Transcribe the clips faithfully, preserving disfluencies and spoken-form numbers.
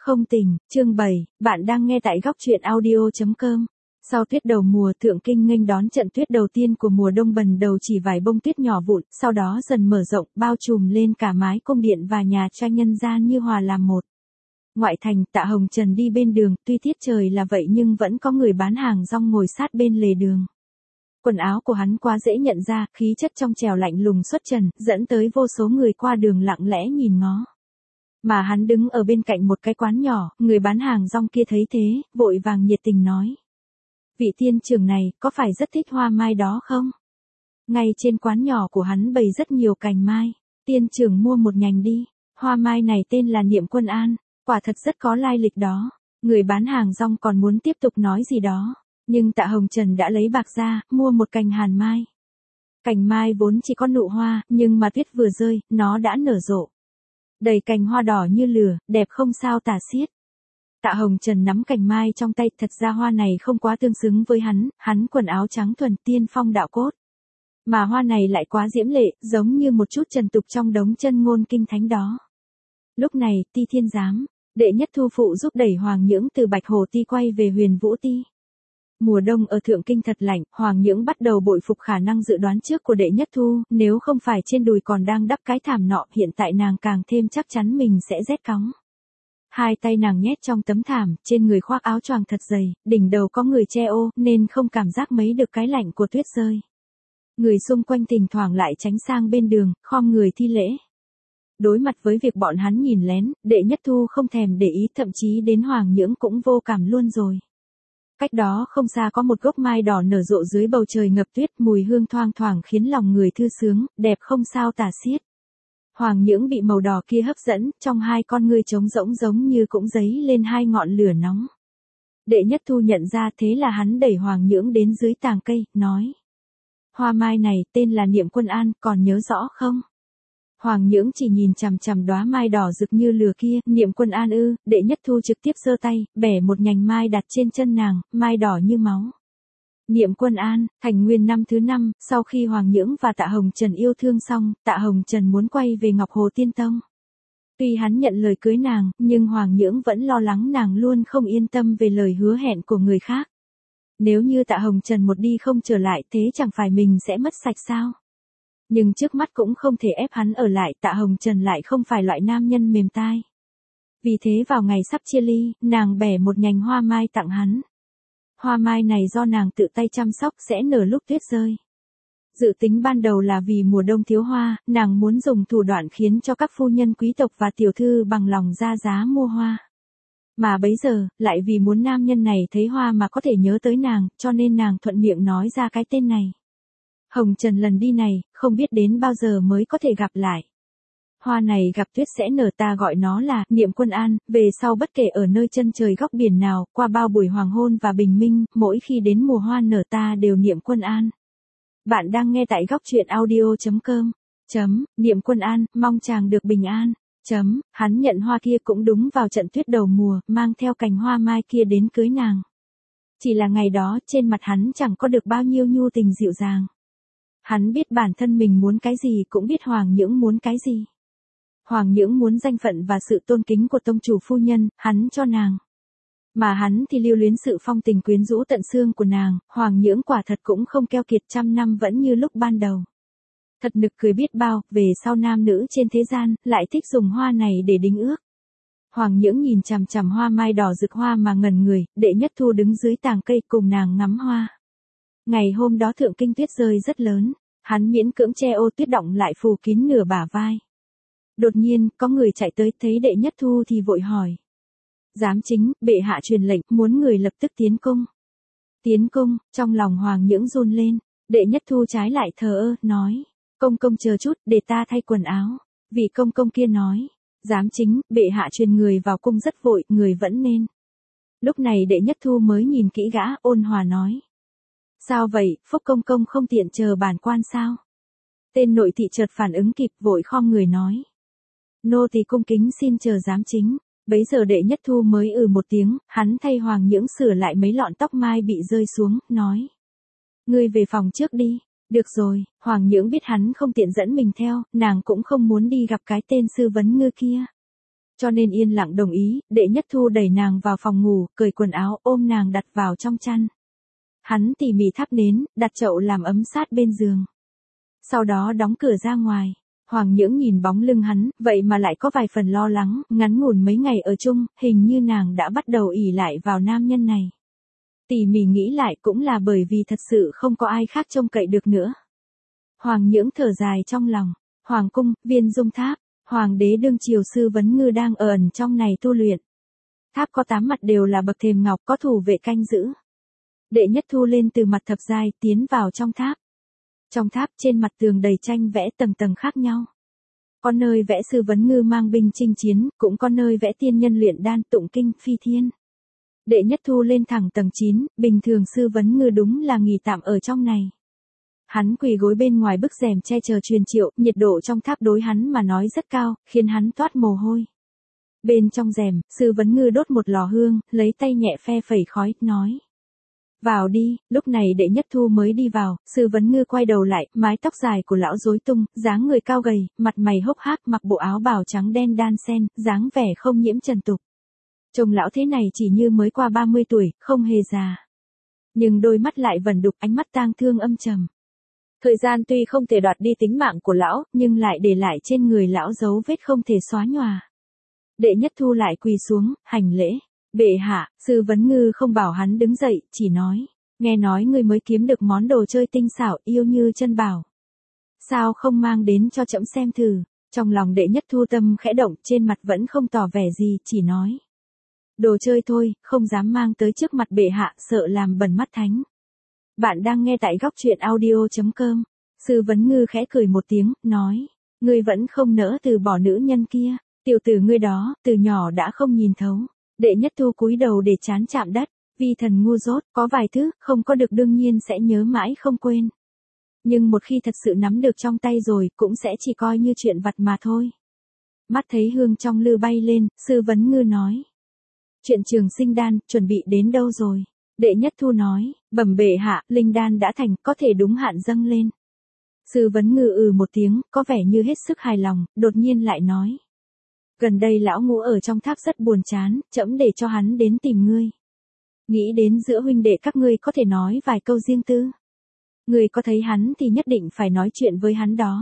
Không tình, chương bảy, bạn đang nghe tại góc truyện audio chấm com. Sau tuyết đầu mùa, Thượng Kinh nghênh đón trận tuyết đầu tiên của mùa đông, bần đầu chỉ vài bông tuyết nhỏ vụn, sau đó dần mở rộng, bao trùm lên cả mái cung điện và nhà tranh nhân gian như hòa làm một. Ngoại thành, Tạ Hồng Trần đi bên đường, tuy tiết trời là vậy nhưng vẫn có người bán hàng rong ngồi sát bên lề đường. Quần áo của hắn quá dễ nhận ra, khí chất trong trẻo lạnh lùng xuất trần, dẫn tới vô số người qua đường lặng lẽ nhìn ngó. Mà hắn đứng ở bên cạnh một cái quán nhỏ, người bán hàng rong kia thấy thế, vội vàng nhiệt tình nói. Vị tiên trưởng này, có phải rất thích hoa mai đó không? Ngay trên quán nhỏ của hắn bày rất nhiều cành mai. Tiên trưởng mua một nhành đi. Hoa mai này tên là Niệm Quân An, quả thật rất có lai lịch đó. Người bán hàng rong còn muốn tiếp tục nói gì đó. Nhưng Tạ Hồng Trần đã lấy bạc ra, mua một cành hàn mai. Cành mai vốn chỉ có nụ hoa, nhưng mà tuyết vừa rơi, nó đã nở rộ. Đầy cành hoa đỏ như lửa, đẹp không sao tả xiết. Tạ Hồng Trần nắm cành mai trong tay, thật ra hoa này không quá tương xứng với hắn, hắn quần áo trắng thuần tiên phong đạo cốt. Mà hoa này lại quá diễm lệ, giống như một chút trần tục trong đống chân ngôn kinh thánh đó. Lúc này, Ti Thiên Giám, Đệ Nhất Thu phụ giúp đẩy Hoàng Nhưỡng từ Bạch Hồ Ti quay về Huyền Vũ Ti. Mùa đông ở Thượng Kinh thật lạnh, Hoàng Nhưỡng bắt đầu bội phục khả năng dự đoán trước của Đệ Nhất Thu, nếu không phải trên đùi còn đang đắp cái thảm nọ, hiện tại nàng càng thêm chắc chắn mình sẽ rét cóng. Hai tay nàng nhét trong tấm thảm, trên người khoác áo choàng thật dày, đỉnh đầu có người che ô, nên không cảm giác mấy được cái lạnh của tuyết rơi. Người xung quanh thỉnh thoảng lại tránh sang bên đường, khom người thi lễ. Đối mặt với việc bọn hắn nhìn lén, Đệ Nhất Thu không thèm để ý, thậm chí đến Hoàng Nhưỡng cũng vô cảm luôn rồi. Cách đó không xa có một gốc mai đỏ nở rộ dưới bầu trời ngập tuyết, mùi hương thoang thoảng khiến lòng người thư sướng, đẹp không sao tả xiết. Hoàng Nhưỡng bị màu đỏ kia hấp dẫn, trong hai con ngươi trống rỗng giống như cũng dấy lên hai ngọn lửa nóng. Đệ Nhất Thu nhận ra, thế là hắn đẩy Hoàng Nhưỡng đến dưới tàng cây, nói. Hoa mai này tên là Niệm Quân An, còn nhớ rõ không? Hoàng Nhưỡng chỉ nhìn chằm chằm đóa mai đỏ rực như lửa kia, Niệm Quân An ư? Đệ Nhất Thu trực tiếp giơ tay, bẻ một nhành mai đặt trên chân nàng, mai đỏ như máu. Niệm Quân An, thành nguyên năm thứ năm, sau khi Hoàng Nhưỡng và Tạ Hồng Trần yêu thương xong, Tạ Hồng Trần muốn quay về Ngọc Hồ Tiên Tông. Tuy hắn nhận lời cưới nàng, nhưng Hoàng Nhưỡng vẫn lo lắng nàng luôn không yên tâm về lời hứa hẹn của người khác. Nếu như Tạ Hồng Trần một đi không trở lại, thế chẳng phải mình sẽ mất sạch sao? Nhưng trước mắt cũng không thể ép hắn ở lại, Tạ Hồng Trần lại không phải loại nam nhân mềm tai. Vì thế vào ngày sắp chia ly, nàng bẻ một nhành hoa mai tặng hắn. Hoa mai này do nàng tự tay chăm sóc, sẽ nở lúc tuyết rơi. Dự tính ban đầu là vì mùa đông thiếu hoa, nàng muốn dùng thủ đoạn khiến cho các phu nhân quý tộc và tiểu thư bằng lòng ra giá mua hoa. Mà bấy giờ, lại vì muốn nam nhân này thấy hoa mà có thể nhớ tới nàng, cho nên nàng thuận miệng nói ra cái tên này. Hồng Trần lần đi này, không biết đến bao giờ mới có thể gặp lại. Hoa này gặp tuyết sẽ nở, ta gọi nó là Niệm Quân An, về sau bất kể ở nơi chân trời góc biển nào, qua bao buổi hoàng hôn và bình minh, mỗi khi đến mùa hoa nở ta đều niệm Quân An. Bạn đang nghe tại góc truyện audio chấm com. Chấm, Niệm Quân An, mong chàng được bình an. Chấm, hắn nhận hoa kia cũng đúng vào trận tuyết đầu mùa, mang theo cành hoa mai kia đến cưới nàng. Chỉ là ngày đó, trên mặt hắn chẳng có được bao nhiêu nhu tình dịu dàng. Hắn biết bản thân mình muốn cái gì, cũng biết Hoàng Nhưỡng muốn cái gì. Hoàng Nhưỡng muốn danh phận và sự tôn kính của tông chủ phu nhân, hắn cho nàng. Mà hắn thì lưu luyến sự phong tình quyến rũ tận xương của nàng, Hoàng Nhưỡng quả thật cũng không keo kiệt, trăm năm vẫn như lúc ban đầu. Thật nực cười biết bao, về sau nam nữ trên thế gian, lại thích dùng hoa này để đính ước. Hoàng Nhưỡng nhìn chằm chằm hoa mai đỏ rực hoa mà ngẩn người, Đệ Nhất Thu đứng dưới tàng cây cùng nàng ngắm hoa. Ngày hôm đó Thượng Kinh tuyết rơi rất lớn, hắn miễn cưỡng che ô tuyết động lại phủ kín nửa bả vai. Đột nhiên, có người chạy tới, thấy Đệ Nhất Thu thì vội hỏi. Giám chính, bệ hạ truyền lệnh, muốn người lập tức tiến cung. Tiến cung, trong lòng Hoàng Nhưỡng run lên, Đệ Nhất Thu trái lại thờ ơ, nói. Công công chờ chút, để ta thay quần áo. Vị công công kia nói. Giám chính, bệ hạ truyền người vào cung rất vội, người vẫn nên. Lúc này Đệ Nhất Thu mới nhìn kỹ gã, ôn hòa nói. Sao vậy, Phúc công công không tiện chờ bản quan sao? Tên nội thị chợt phản ứng kịp, vội khom người nói. Nô tỳ cung kính xin chờ giám chính. Bấy giờ Đệ Nhất Thu mới ừ một tiếng, hắn thay Hoàng Nhưỡng sửa lại mấy lọn tóc mai bị rơi xuống, nói. Ngươi về phòng trước đi. Được rồi, Hoàng Nhưỡng biết hắn không tiện dẫn mình theo, nàng cũng không muốn đi gặp cái tên sư vấn ngư kia. Cho nên yên lặng đồng ý, Đệ Nhất Thu đẩy nàng vào phòng ngủ, cởi quần áo, ôm nàng đặt vào trong chăn. Hắn tỉ mỉ thắp nến, đặt chậu làm ấm sát bên giường. Sau đó đóng cửa ra ngoài. Hoàng Nhưỡng nhìn bóng lưng hắn, vậy mà lại có vài phần lo lắng, ngắn ngủn mấy ngày ở chung, hình như nàng đã bắt đầu ỷ lại vào nam nhân này. Tỉ mỉ nghĩ lại cũng là bởi vì thật sự không có ai khác trông cậy được nữa. Hoàng Nhưỡng thở dài trong lòng. Hoàng cung, Viên Dung Tháp, Hoàng đế đương triều Sư Vấn Ngư đang ở ẩn trong này tu luyện. Tháp có tám mặt đều là bậc thềm ngọc có thủ vệ canh giữ. Đệ Nhất Thu lên từ mặt thập giai tiến vào trong tháp. Trong tháp trên mặt tường đầy tranh vẽ tầng tầng khác nhau. Có nơi vẽ Sư Vấn Ngư mang binh chinh chiến, cũng có nơi vẽ tiên nhân luyện đan tụng kinh phi thiên. Đệ Nhất Thu lên thẳng tầng chín, bình thường Sư Vấn Ngư đúng là nghỉ tạm ở trong này. Hắn quỳ gối bên ngoài bức rèm che chờ truyền triệu, nhiệt độ trong tháp đối hắn mà nói rất cao, khiến hắn toát mồ hôi. Bên trong rèm, Sư Vấn Ngư đốt một lò hương, lấy tay nhẹ phe phẩy khói, nói. Vào đi, lúc này Đệ Nhất Thu mới đi vào, Sư Vấn Ngư quay đầu lại, mái tóc dài của lão rối tung, dáng người cao gầy, mặt mày hốc hác, mặc bộ áo bào trắng đen đan xen, dáng vẻ không nhiễm trần tục. Trông lão thế này chỉ như mới qua ba mươi tuổi, không hề già. Nhưng đôi mắt lại vẩn đục, ánh mắt tang thương âm trầm. Thời gian tuy không thể đoạt đi tính mạng của lão, nhưng lại để lại trên người lão dấu vết không thể xóa nhòa. Đệ Nhất Thu lại quỳ xuống, hành lễ. Bệ hạ, Sư Vấn Ngư không bảo hắn đứng dậy, chỉ nói. Nghe nói ngươi mới kiếm được món đồ chơi tinh xảo yêu như chân bảo. Sao không mang đến cho trẫm xem thử? Trong lòng Đệ Nhất Thu tâm khẽ động, trên mặt vẫn không tỏ vẻ gì, chỉ nói. Đồ chơi thôi, không dám mang tới trước mặt bệ hạ, sợ làm bẩn mắt thánh. Bạn đang nghe tại góc truyện audio chấm com. Sư Vấn Ngư khẽ cười một tiếng, nói. Ngươi vẫn không nỡ từ bỏ nữ nhân kia. Tiểu tử ngươi đó, từ nhỏ đã không nhìn thấu. Đệ Nhất Thu cúi đầu để chán chạm đất. Vi thần ngu dốt, có vài thứ, không có được đương nhiên sẽ nhớ mãi không quên. Nhưng một khi thật sự nắm được trong tay rồi, cũng sẽ chỉ coi như chuyện vặt mà thôi. Mắt thấy hương trong lư bay lên, Sư Vấn Ngư nói. Chuyện Trường Sinh Đan, chuẩn bị đến đâu rồi? Đệ Nhất Thu nói, bẩm bệ hạ, linh đan đã thành, có thể đúng hạn dâng lên. Sư Vấn Ngư ừ một tiếng, có vẻ như hết sức hài lòng, đột nhiên lại nói. Gần đây lão Ngũ ở trong tháp rất buồn chán, trẫm để cho hắn đến tìm ngươi. Nghĩ đến giữa huynh đệ các ngươi có thể nói vài câu riêng tư. Ngươi có thấy hắn thì nhất định phải nói chuyện với hắn đó.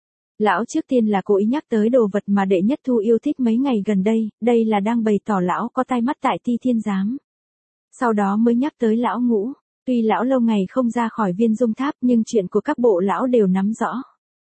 Lão trước tiên là cố ý nhắc tới đồ vật mà Đệ Nhất Thu yêu thích mấy ngày gần đây, đây là đang bày tỏ lão có tai mắt tại Ti Thiên Giám. Sau đó mới nhắc tới lão Ngũ, tuy lão lâu ngày không ra khỏi Viên Dung Tháp nhưng chuyện của các bộ lão đều nắm rõ.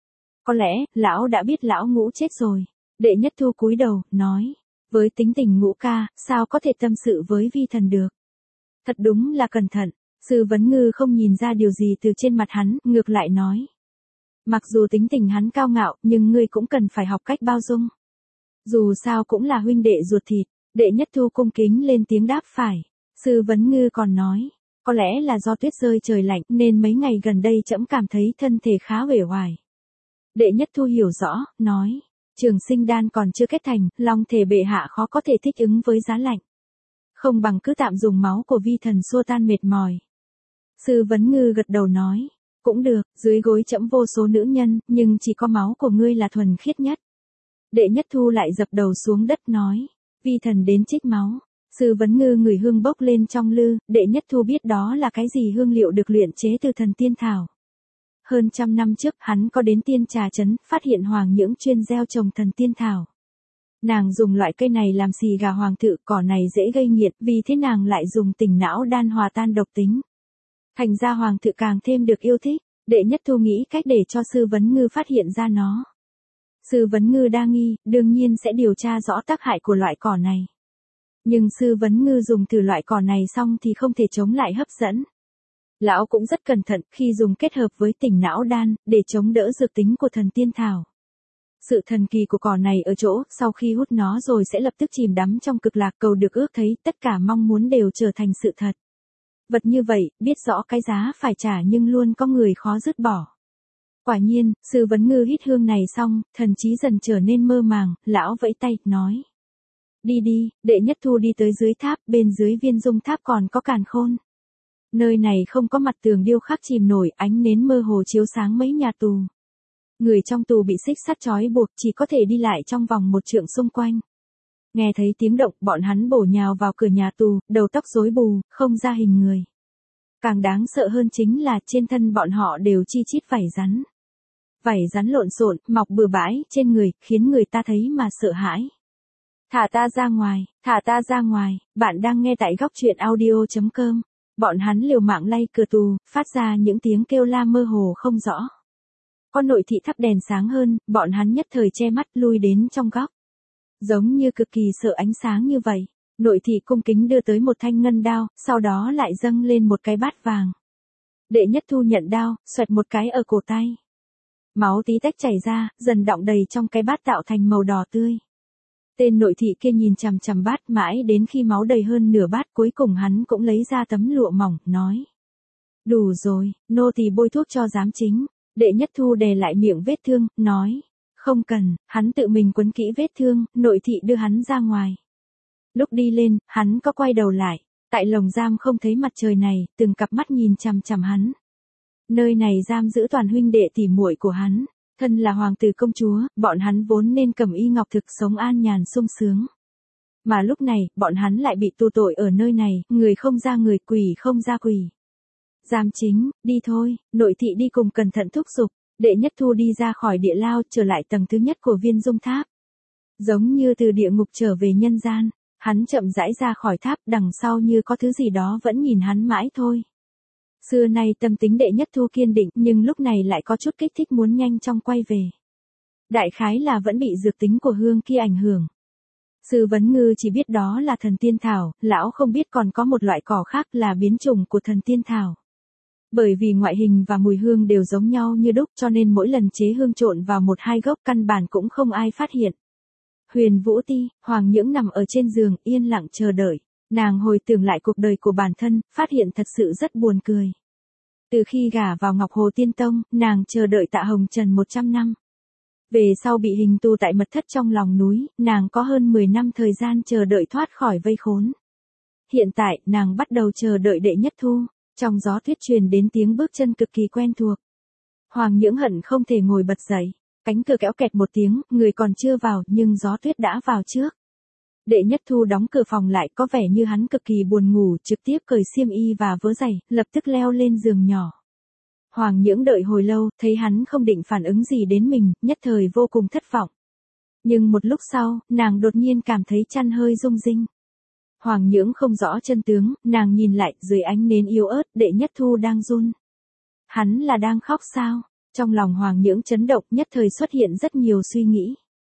Có lẽ, lão đã biết lão Ngũ chết rồi. Đệ Nhất Thu cúi đầu, nói, với tính tình Ngũ ca, sao có thể tâm sự với vi thần được. Thật đúng là cẩn thận, Sư Vấn Ngư không nhìn ra điều gì từ trên mặt hắn, ngược lại nói. Mặc dù tính tình hắn cao ngạo, nhưng ngươi cũng cần phải học cách bao dung. Dù sao cũng là huynh đệ ruột thịt, Đệ Nhất Thu cung kính lên tiếng đáp phải. Sư Vấn Ngư còn nói, có lẽ là do tuyết rơi trời lạnh nên mấy ngày gần đây trẫm cảm thấy thân thể khá uể oải. Đệ Nhất Thu hiểu rõ, nói, Trường Sinh Đan còn chưa kết thành, long thể bệ hạ khó có thể thích ứng với giá lạnh. Không bằng cứ tạm dùng máu của vi thần xua tan mệt mỏi. Sư Vấn Ngư gật đầu nói, cũng được, dưới gối trẫm vô số nữ nhân, nhưng chỉ có máu của ngươi là thuần khiết nhất. Đệ Nhất Thu lại dập đầu xuống đất nói, vi thần đến trích máu. Sư Vấn Ngư ngửi hương bốc lên trong lư, Đệ Nhất Thu biết đó là cái gì hương liệu được luyện chế từ thần tiên thảo. Hơn trăm năm trước, hắn có đến Tiên Trà Trấn, phát hiện Hoàng Nhưỡng chuyên gieo trồng thần tiên thảo. Nàng dùng loại cây này làm xì gà hoàng thự, cỏ này dễ gây nghiện, vì thế nàng lại dùng tỉnh não đan hòa tan độc tính. Thành ra hoàng thự càng thêm được yêu thích, Đệ Nhất Thu nghĩ cách để cho Sư Vấn Ngư phát hiện ra nó. Sư Vấn Ngư đa nghi, đương nhiên sẽ điều tra rõ tác hại của loại cỏ này. Nhưng Sư Vấn Ngư dùng thử loại cỏ này xong thì không thể chống lại hấp dẫn. Lão cũng rất cẩn thận khi dùng kết hợp với tỉnh não đan, để chống đỡ dược tính của thần tiên thảo. Sự thần kỳ của cỏ này ở chỗ, sau khi hút nó rồi sẽ lập tức chìm đắm trong cực lạc, cầu được ước thấy, tất cả mong muốn đều trở thành sự thật. Vật như vậy, biết rõ cái giá phải trả nhưng luôn có người khó dứt bỏ. Quả nhiên, Sư Vấn Ngư hít hương này xong, thần trí dần trở nên mơ màng, lão vẫy tay, nói. Đi đi, Đệ Nhất Thu đi tới dưới tháp, bên dưới Viên Dung Tháp còn có càn khôn. Nơi này không có mặt tường điêu khắc chìm nổi, ánh nến mơ hồ chiếu sáng mấy nhà tù. Người trong tù bị xích sắt trói buộc, chỉ có thể đi lại trong vòng một trượng xung quanh. Nghe thấy tiếng động, bọn hắn bổ nhào vào cửa nhà tù, đầu tóc rối bù, không ra hình người. Càng đáng sợ hơn chính là trên thân bọn họ đều chi chít vảy rắn. Vảy rắn lộn xộn, mọc bừa bãi trên người, khiến người ta thấy mà sợ hãi. Thả ta ra ngoài, thả ta ra ngoài, bạn đang nghe tại góc truyện audio.com. Bọn hắn liều mạng lay cửa tù, phát ra những tiếng kêu la mơ hồ không rõ. Con nội thị thắp đèn sáng hơn, bọn hắn nhất thời che mắt lui đến trong góc. Giống như cực kỳ sợ ánh sáng như vậy, nội thị cung kính đưa tới một thanh ngân đao, sau đó lại dâng lên một cái bát vàng. Đệ Nhất Thu nhận đao, xoẹt một cái ở cổ tay. Máu tí tách chảy ra, dần đọng đầy trong cái bát tạo thành màu đỏ tươi. Tên nội thị kia nhìn chằm chằm bát mãi đến khi máu đầy hơn nửa bát, cuối cùng hắn cũng lấy ra tấm lụa mỏng, nói. Đủ rồi, nô tỳ bôi thuốc cho giám chính. Đệ Nhất Thu đè lại miệng vết thương, nói. Không cần, hắn tự mình quấn kỹ vết thương, nội thị đưa hắn ra ngoài. Lúc đi lên, hắn có quay đầu lại. Tại lồng giam không thấy mặt trời này, từng cặp mắt nhìn chằm chằm hắn. Nơi này giam giữ toàn huynh đệ tỉ muội của hắn. Thân là hoàng tử công chúa, bọn hắn vốn nên cầm y ngọc thực sống an nhàn sung sướng. Mà lúc này, bọn hắn lại bị tù tội ở nơi này, người không ra người, quỷ không ra quỷ. Giám chính, đi thôi, nội thị đi cùng cẩn thận thúc giục. Đệ Nhất Thu đi ra khỏi địa lao, trở lại tầng thứ nhất của Viên Dung Tháp. Giống như từ địa ngục trở về nhân gian, hắn chậm rãi ra khỏi tháp, đằng sau như có thứ gì đó vẫn nhìn hắn mãi thôi. Xưa nay tâm tính Đệ Nhất Thu kiên định, nhưng lúc này lại có chút kích thích muốn nhanh chóng quay về. Đại khái là vẫn bị dược tính của hương kia ảnh hưởng. Sư Vấn Ngư chỉ biết đó là thần tiên thảo, lão không biết còn có một loại cỏ khác là biến chủng của thần tiên thảo. Bởi vì ngoại hình và mùi hương đều giống nhau như đúc, cho nên mỗi lần chế hương trộn vào một hai gốc căn bản cũng không ai phát hiện. Huyền Vũ Ti, Hoàng Nhưỡng nằm ở trên giường, yên lặng chờ đợi. Nàng hồi tưởng lại cuộc đời của bản thân, phát hiện thật sự rất buồn cười. Từ khi gả vào Ngọc Hồ Tiên Tông, nàng chờ đợi Tạ Hồng Trần một trăm năm. Về sau bị hình tù tại mật thất trong lòng núi, nàng có hơn mười năm thời gian chờ đợi thoát khỏi vây khốn. Hiện tại, nàng bắt đầu chờ đợi Đệ Nhất Thu. Trong gió tuyết truyền đến tiếng bước chân cực kỳ quen thuộc. Hoàng Nhưỡng hận không thể ngồi bật dậy. Cánh cửa kéo kẹt một tiếng, người còn chưa vào, nhưng gió tuyết đã vào trước. Đệ Nhất Thu đóng cửa phòng lại, có vẻ như hắn cực kỳ buồn ngủ, trực tiếp cởi xiêm y và vớ giày, lập tức leo lên giường nhỏ. Hoàng Nhưỡng đợi hồi lâu, thấy hắn không định phản ứng gì đến mình, nhất thời vô cùng thất vọng. Nhưng một lúc sau, nàng đột nhiên cảm thấy chăn hơi rung rinh. Hoàng Nhưỡng không rõ chân tướng, nàng nhìn lại, dưới ánh nến yếu ớt, Đệ Nhất Thu đang run. Hắn là đang khóc sao? Trong lòng Hoàng Nhưỡng chấn động, nhất thời xuất hiện rất nhiều suy nghĩ.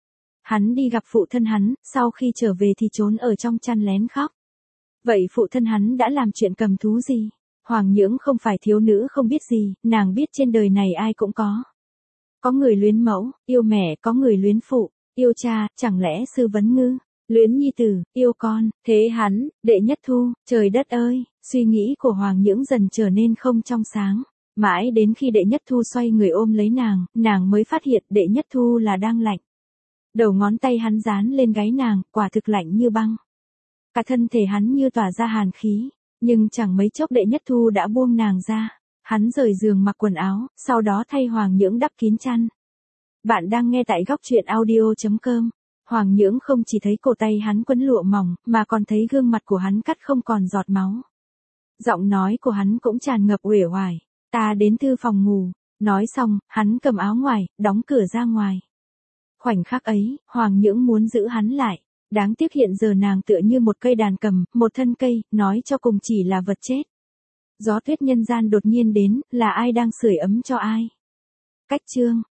Hắn đi gặp phụ thân hắn, sau khi trở về thì trốn ở trong chăn lén khóc. Vậy phụ thân hắn đã làm chuyện cầm thú gì? Hoàng Nhưỡng không phải thiếu nữ không biết gì, nàng biết trên đời này ai cũng có. Có người luyến mẫu, yêu mẹ, có người luyến phụ, yêu cha, chẳng lẽ Sư Vấn Ngư? Luyến nhi tử, yêu con, thế hắn, Đệ Nhất Thu, trời đất ơi, suy nghĩ của Hoàng Nhưỡng dần trở nên không trong sáng. Mãi đến khi Đệ Nhất Thu xoay người ôm lấy nàng, nàng mới phát hiện Đệ Nhất Thu là đang lạnh. Đầu ngón tay hắn dán lên gáy nàng, quả thực lạnh như băng. Cả thân thể hắn như tỏa ra hàn khí, nhưng chẳng mấy chốc Đệ Nhất Thu đã buông nàng ra. Hắn rời giường mặc quần áo, sau đó thay Hoàng Nhưỡng đắp kín chăn. Bạn đang nghe tại góc truyện audio.com. Hoàng Nhưỡng không chỉ thấy cổ tay hắn quấn lụa mỏng, mà còn thấy gương mặt của hắn cắt không còn giọt máu. Giọng nói của hắn cũng tràn ngập uể oải. Ta đến thư phòng ngủ. Nói xong, hắn cầm áo ngoài, đóng cửa ra ngoài. Khoảnh khắc ấy, Hoàng Nhưỡng muốn giữ hắn lại. Đáng tiếc hiện giờ nàng tựa như một cây đàn cầm, một thân cây, nói cho cùng chỉ là vật chết. Gió tuyết nhân gian đột nhiên đến, là ai đang sưởi ấm cho ai? Cách chương.